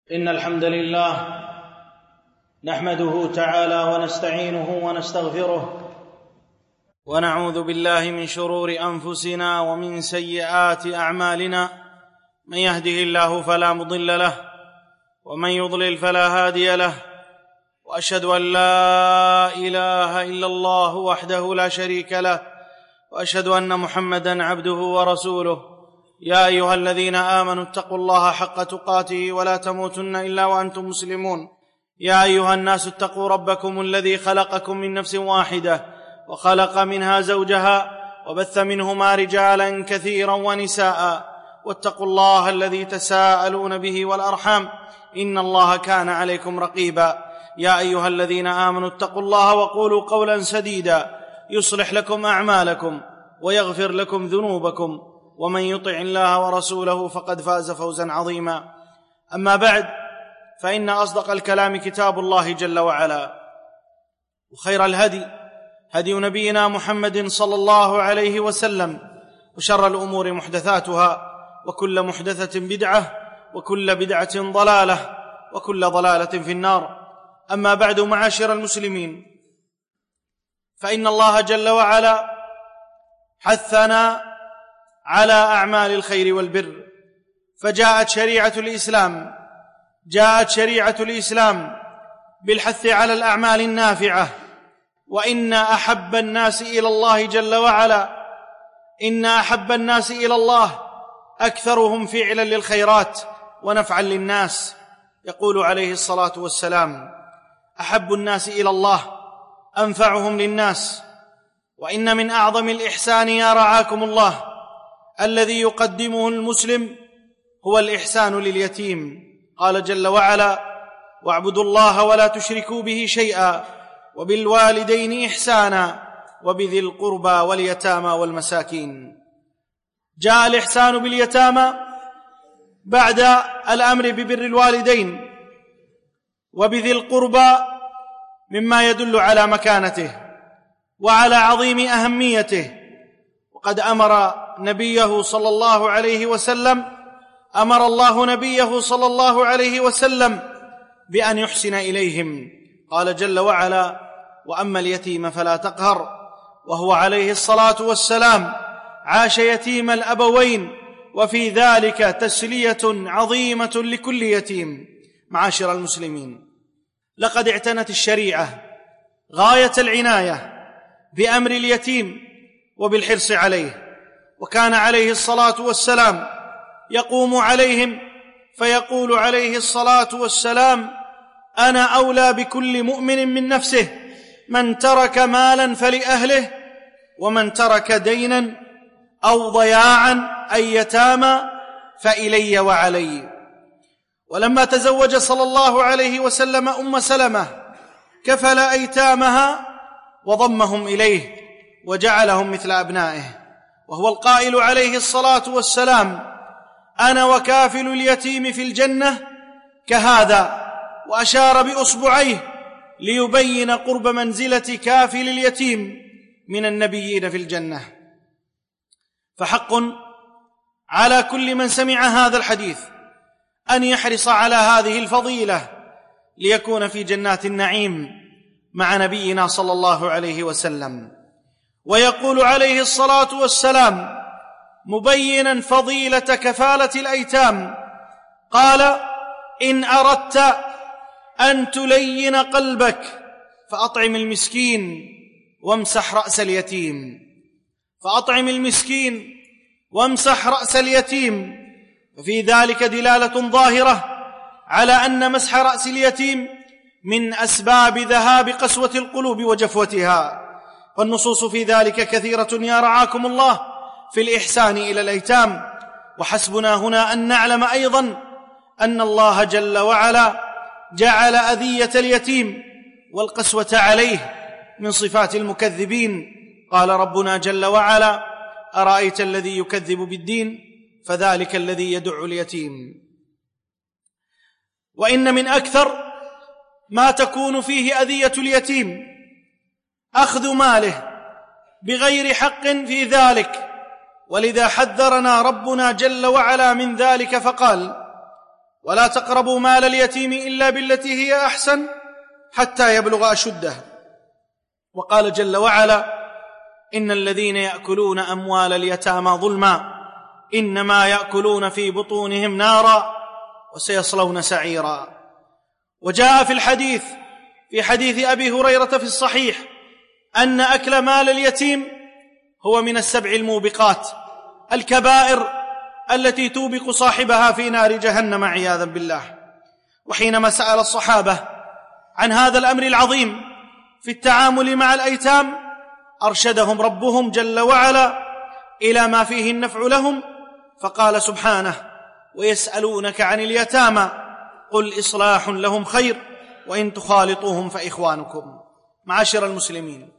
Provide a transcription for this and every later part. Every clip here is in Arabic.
إن الحمد لله نحمده تعالى ونستعينه ونستغفره ونعوذ بالله من شرور أنفسنا ومن سيئات أعمالنا. من يهده الله فلا مضل له ومن يضلل فلا هادي له، وأشهد أن لا إله إلا الله وحده لا شريك له، وأشهد أن محمدًا عبده ورسوله. يا أيها الذين آمنوا اتقوا الله حق تقاته ولا تموتن إلا وأنتم مسلمون. يا أيها الناس اتقوا ربكم الذي خلقكم من نفس واحدة وخلق منها زوجها وبث منهما رجالا كثيرا ونساء، واتقوا الله الذي تساءلون به والأرحام إن الله كان عليكم رقيبا. يا أيها الذين آمنوا اتقوا الله وقولوا قولا سديدا يصلح لكم أعمالكم ويغفر لكم ذنوبكم، ومن يطع الله ورسوله فقد فاز فوزا عظيما. أما بعد، فإن أصدق الكلام كتاب الله جل وعلا، وخير الهدي هدي نبينا محمد صلى الله عليه وسلم، وشر الأمور محدثاتها، وكل محدثة بدعة، وكل بدعة ضلالة، وكل ضلالة في النار. أما بعد، معاشر المسلمين، فإن الله جل وعلا حثنا على أعمال الخير والبر، فجاءت شريعة الإسلام بالحث على الأعمال النافعة. وإن أحب الناس إلى الله جل وعلا أكثرهم فعلا للخيرات ونفعا للناس. يقول عليه الصلاة والسلام: أحب الناس إلى الله أنفعهم للناس. وإن من أعظم الإحسان يا رعاكم الله الذي يقدمه المسلم هو الإحسان لليتيم. قال جل وعلا: واعبدوا الله ولا تشركوا به شيئا وبالوالدين إحسانا وبذي القربى واليتامى والمساكين. جاء الإحسان باليتامى بعد الأمر ببر الوالدين وبذي القربى، مما يدل على مكانته وعلى عظيم أهميته. وقد أمر الله نبيه صلى الله عليه وسلم بأن يحسن إليهم. قال جل وعلا: وأما اليتيم فلا تقهر. وهو عليه الصلاة والسلام عاش يتيم الأبوين، وفي ذلك تسلية عظيمة لكل يتيم. معاشر المسلمين، لقد اعتنت الشريعة غاية العناية بأمر اليتيم وبالحرص عليه، وكان عليه الصلاة والسلام يقوم عليهم فيقول عليه الصلاة والسلام: أنا أولى بكل مؤمن من نفسه، من ترك مالا فلأهله، ومن ترك دينا أو ضياعا أي يتامى فإلي وعلي. ولما تزوج صلى الله عليه وسلم أم سلمة كفل أيتامها وضمهم إليه وجعلهم مثل أبنائه، وهو القائل عليه الصلاة والسلام: أنا وكافل اليتيم في الجنة كهذا، وأشار بأصبعيه ليبين قرب منزلة كافل اليتيم من النبيين في الجنة. فحق على كل من سمع هذا الحديث أن يحرص على هذه الفضيلة ليكون في جنات النعيم مع نبينا صلى الله عليه وسلم. ويقول عليه الصلاة والسلام مبينا فضيلة كفالة الأيتام، قال: إن أردت أن تلين قلبك فأطعم المسكين وامسح رأس اليتيم. ففي ذلك دلالة ظاهرة على أن مسح رأس اليتيم من أسباب ذهاب قسوة القلوب وجفوتها، والنصوص في ذلك كثيرة يا رعاكم الله في الإحسان إلى الأيتام. وحسبنا هنا أن نعلم أيضا أن الله جل وعلا جعل أذية اليتيم والقسوة عليه من صفات المكذبين. قال ربنا جل وعلا: أرأيت الذي يكذب بالدين فذلك الذي يدع اليتيم. وإن من أكثر ما تكون فيه أذية اليتيم أخذ ماله بغير حق في ذلك، ولذا حذرنا ربنا جل وعلا من ذلك فقال: ولا تقربوا مال اليتيم إلا بالتي هي أحسن حتى يبلغ أشده. وقال جل وعلا: إن الذين يأكلون أموال اليتامى ظلما إنما يأكلون في بطونهم نارا وسيصلون سعيرا. وجاء في حديث أبي هريرة في الصحيح أن أكل مال اليتيم هو من السبع الموبقات، الكبائر التي توبق صاحبها في نار جهنم عياذا بالله. وحينما سأل الصحابة عن هذا الأمر العظيم في التعامل مع الأيتام أرشدهم ربهم جل وعلا إلى ما فيه النفع لهم، فقال سبحانه: ويسألونك عن اليتامى قل إصلاح لهم خير وإن تخالطوهم فإخوانكم. معاشر المسلمين،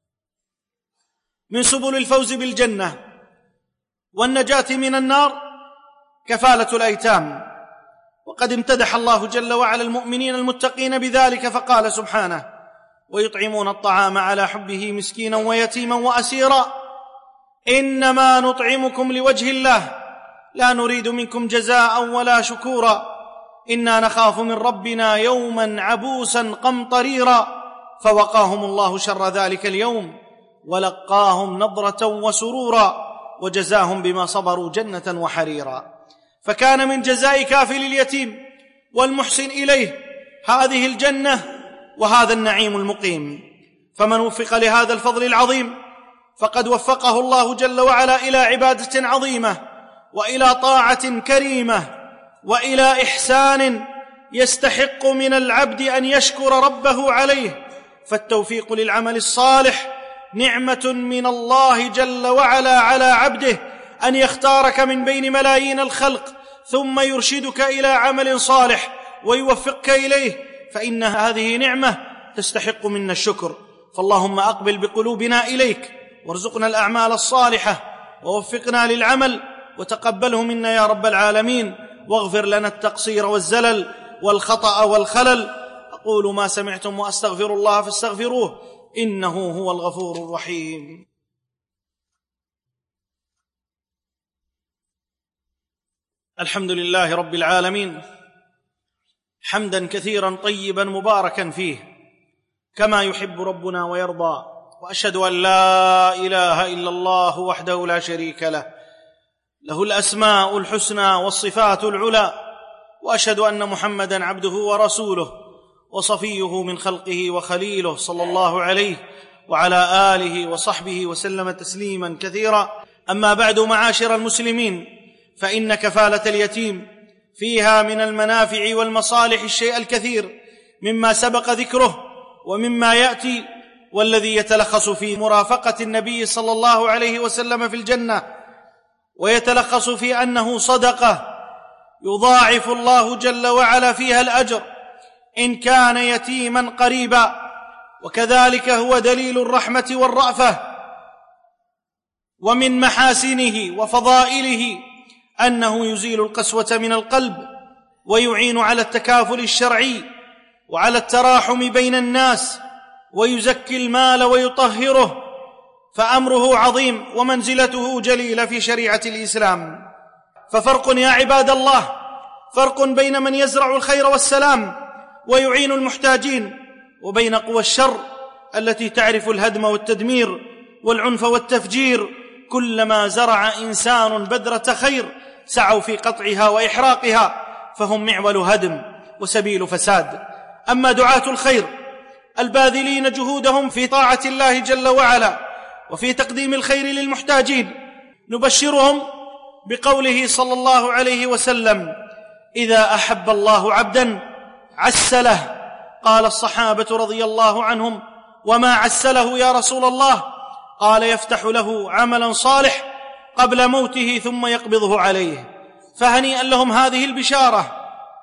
من سبل الفوز بالجنة والنجاة من النار كفالة الأيتام، وقد امتدح الله جل وعلا المؤمنين المتقين بذلك فقال سبحانه: ويطعمون الطعام على حبه مسكينا ويتيما وأسيرا إنما نطعمكم لوجه الله لا نريد منكم جزاء ولا شكورا إنا نخاف من ربنا يوما عبوسا قمطريرا فوقاهم الله شر ذلك اليوم ولقاهم نضرة وسرورا وجزاهم بما صبروا جنة وحريرا. فكان من جزاء كافل اليتيم والمحسن إليه هذه الجنة وهذا النعيم المقيم. فمن وفق لهذا الفضل العظيم فقد وفقه الله جل وعلا إلى عبادة عظيمة وإلى طاعة كريمة وإلى إحسان يستحق من العبد أن يشكر ربه عليه. فالتوفيق للعمل الصالح نعمة من الله جل وعلا على عبده، أن يختارك من بين ملايين الخلق ثم يرشدك إلى عمل صالح ويوفقك إليه، فإن هذه نعمة تستحق منا الشكر. فاللهم أقبل بقلوبنا إليك وارزقنا الأعمال الصالحة ووفقنا للعمل وتقبله منا يا رب العالمين، واغفر لنا التقصير والزلل والخطأ والخلل. أقول ما سمعتم وأستغفر الله فاستغفروه إنه هو الغفور الرحيم. الحمد لله رب العالمين، حمدا كثيرا طيبا مباركا فيه كما يحب ربنا ويرضى، وأشهد أن لا إله إلا الله وحده لا شريك له، له الأسماء الحسنى والصفات العلى، وأشهد أن محمدا عبده ورسوله وصفيه من خلقه وخليله صلى الله عليه وعلى آله وصحبه وسلم تسليما كثيرا. أما بعد، معاشر المسلمين، فإن كفالة اليتيم فيها من المنافع والمصالح الشيء الكثير مما سبق ذكره ومما يأتي، والذي يتلخص في مرافقة النبي صلى الله عليه وسلم في الجنة، ويتلخص في أنه صدقة يضاعف الله جل وعلا فيها الأجر إن كان يتيما قريبا، وكذلك هو دليل الرحمة والرأفة. ومن محاسنه وفضائله أنه يزيل القسوة من القلب ويعين على التكافل الشرعي وعلى التراحم بين الناس، ويزكي المال ويطهره، فأمره عظيم ومنزلته جليلة في شريعة الإسلام. ففرق يا عباد الله، فرق بين من يزرع الخير والسلام ويعين المحتاجين، وبين قوى الشر التي تعرف الهدم والتدمير والعنف والتفجير. كلما زرع إنسان بذرة خير سعوا في قطعها وإحراقها، فهم معول هدم وسبيل فساد. أما دعاة الخير الباذلين جهودهم في طاعة الله جل وعلا وفي تقديم الخير للمحتاجين، نبشرهم بقوله صلى الله عليه وسلم: إذا أحب الله عبدا عسله. قال الصحابة رضي الله عنهم: وما عسله يا رسول الله؟ قال: يفتح له عملا صالح قبل موته ثم يقبضه عليه. فهنيئا لهم هذه البشارة،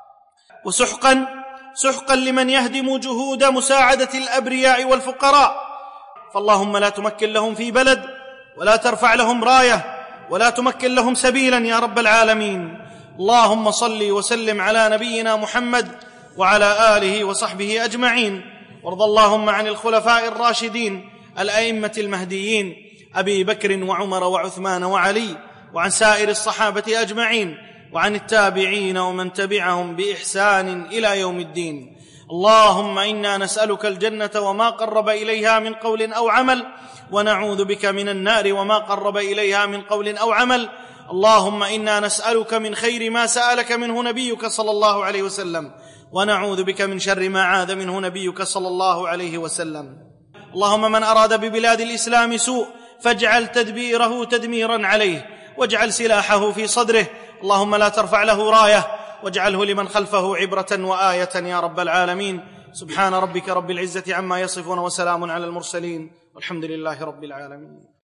وسحقا لمن يهدم جهود مساعدة الأبرياء والفقراء. فاللهم لا تمكن لهم في بلد، ولا ترفع لهم راية، ولا تمكن لهم سبيلا يا رب العالمين. اللهم صل وسلم على نبينا محمد وعلى آله وصحبه أجمعين. وارض اللهم عن الخلفاء الراشدين الأئمة المهديين أبي بكر وعمر وعثمان وعلي، وعن سائر الصحابة أجمعين، وعن التابعين ومن تبعهم بإحسان إلى يوم الدين. اللهم إنا نسألك الجنة وما قرب إليها من قول أو عمل، ونعوذ بك من النار وما قرب إليها من قول أو عمل. اللهم إنا نسألك من خير ما سألك منه نبيك صلى الله عليه وسلم، ونعوذ بك من شر ما عاذ منه نبيك صلى الله عليه وسلم. اللهم من أراد ببلاد الإسلام سوء فاجعل تدبيره تدميرا عليه، واجعل سلاحه في صدره. اللهم لا ترفع له راية، واجعله لمن خلفه عبرة وآية يا رب العالمين. سبحان ربك رب العزة عما يصفون، وسلام على المرسلين، والحمد لله رب العالمين.